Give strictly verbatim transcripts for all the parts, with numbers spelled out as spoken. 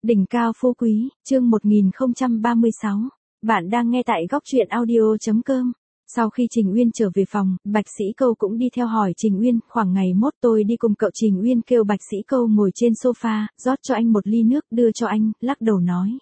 Đỉnh cao phú quý, chương một nghìn không trăm ba mươi sáu. Bạn đang nghe tại góc truyện audio chấm com. Sau khi Trình Uyên trở về phòng, Bạch Sĩ Câu cũng đi theo hỏi Trình Uyên, khoảng ngày mốt tôi đi cùng cậu. Trình Uyên kêu Bạch Sĩ Câu ngồi trên sofa, rót cho anh một ly nước đưa cho anh, lắc đầu nói.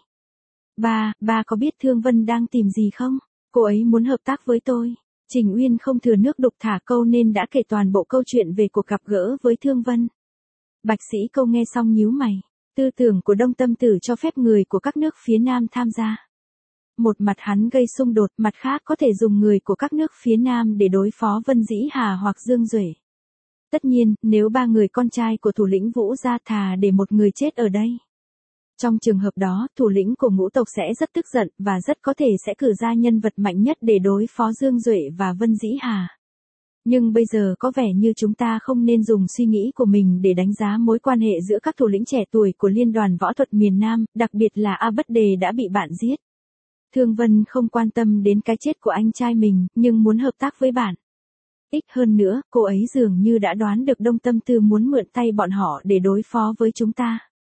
Ba, ba có biết Thương Vân đang tìm gì không? Cô ấy muốn hợp tác với tôi. Trình Uyên không thừa nước đục thả câu nên đã kể toàn bộ câu chuyện về cuộc gặp gỡ với Thương Vân. Bạch Sĩ Câu nghe xong nhíu mày. Tư tưởng của Đông Tâm Tử cho phép người của các nước phía Nam tham gia. Một mặt hắn gây xung đột, mặt khác có thể dùng người của các nước phía Nam để đối phó Vân Dĩ Hà hoặc Dương Duệ. Tất nhiên, nếu ba người con trai của thủ lĩnh Vũ gia thà để một người chết ở đây. Trong trường hợp đó, thủ lĩnh của ngũ tộc sẽ rất tức giận và rất có thể sẽ cử ra nhân vật mạnh nhất để đối phó Dương Duệ và Vân Dĩ Hà. Nhưng bây giờ có vẻ như chúng ta không nên dùng suy nghĩ của mình để đánh giá mối quan hệ giữa các thủ lĩnh trẻ tuổi của Liên đoàn Võ thuật miền Nam, đặc biệt là A Bất Đề đã bị bạn giết. Thương Vân không quan tâm đến cái chết của anh trai mình, nhưng muốn hợp tác với bạn. Ít hơn nữa, cô ấy dường như đã đoán được Đông Tâm Tư muốn mượn tay bọn họ để đối phó với chúng ta.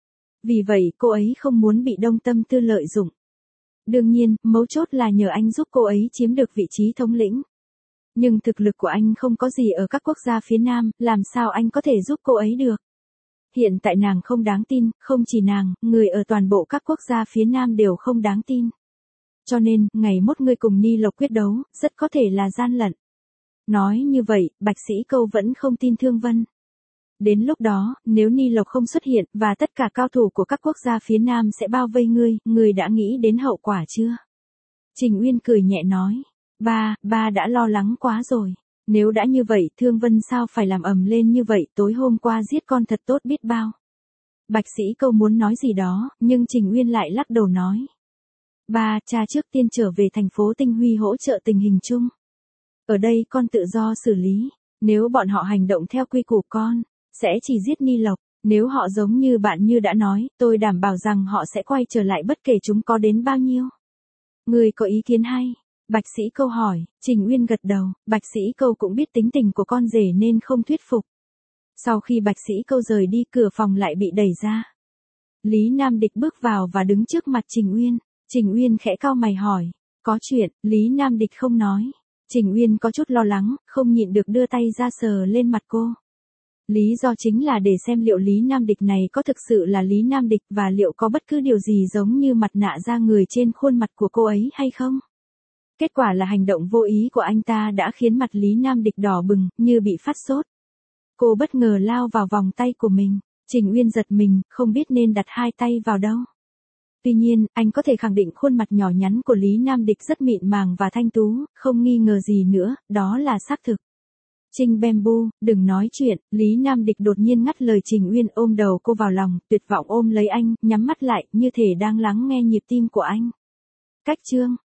Vì vậy, cô ấy không muốn bị Đông Tâm Tư lợi dụng. Đương nhiên, mấu chốt là nhờ anh giúp cô ấy chiếm được vị trí thống lĩnh. Nhưng thực lực của anh không có gì ở các quốc gia phía Nam, làm sao anh có thể giúp cô ấy được? Hiện tại nàng không đáng tin, không chỉ nàng, người ở toàn bộ các quốc gia phía Nam đều không đáng tin. Cho nên, ngày mốt ngươi cùng Ni Lộc quyết đấu, rất có thể là gian lận. Nói như vậy, Bạch Sĩ Câu vẫn không tin Thương Vân. Đến lúc đó, nếu Ni Lộc không xuất hiện, và tất cả cao thủ của các quốc gia phía Nam sẽ bao vây ngươi, ngươi đã nghĩ đến hậu quả chưa? Trình Uyên cười nhẹ nói. Ba, ba đã lo lắng quá rồi. Nếu đã như vậy, Thương Vân sao phải làm ầm lên như vậy, tối hôm qua giết con thật tốt biết bao. Bạch Sĩ Câu muốn nói gì đó, nhưng Trình Uyên lại lắc đầu nói. Ba, cha trước tiên trở về thành phố Tinh Huy hỗ trợ tình hình chung. Ở đây con tự do xử lý, nếu bọn họ hành động theo quy củ con, sẽ chỉ giết Ni Lộc, nếu họ giống như bạn như đã nói, tôi đảm bảo rằng họ sẽ quay trở lại bất kể chúng có đến bao nhiêu. Người có ý kiến hay? Bạch Sĩ Câu hỏi. Trình Uyên gật đầu, Bạch Sĩ Câu cũng biết tính tình của con rể nên không thuyết phục. Sau khi Bạch Sĩ Câu rời đi, cửa phòng lại bị đẩy ra. Lý Nam Địch bước vào và đứng trước mặt Trình Uyên. Trình Uyên khẽ cau mày hỏi, có chuyện? Lý Nam Địch không nói. Trình Uyên có chút lo lắng, không nhịn được đưa tay ra sờ lên mặt cô. Lý do chính là để xem liệu Lý Nam Địch này có thực sự là Lý Nam Địch và liệu có bất cứ điều gì giống như mặt nạ da người trên khuôn mặt của cô ấy hay không. Kết quả là hành động vô ý của anh ta đã khiến mặt Lý Nam Địch đỏ bừng, như bị phát sốt. Cô bất ngờ lao vào vòng tay của mình. Trình Uyên giật mình, không biết nên đặt hai tay vào đâu. Tuy nhiên, anh có thể khẳng định khuôn mặt nhỏ nhắn của Lý Nam Địch rất mịn màng và thanh tú, không nghi ngờ gì nữa, đó là xác thực. Trình Bamboo, đừng nói chuyện, Lý Nam Địch đột nhiên ngắt lời Trình Uyên, ôm đầu cô vào lòng, tuyệt vọng ôm lấy anh, nhắm mắt lại, như thể đang lắng nghe nhịp tim của anh. Cách chương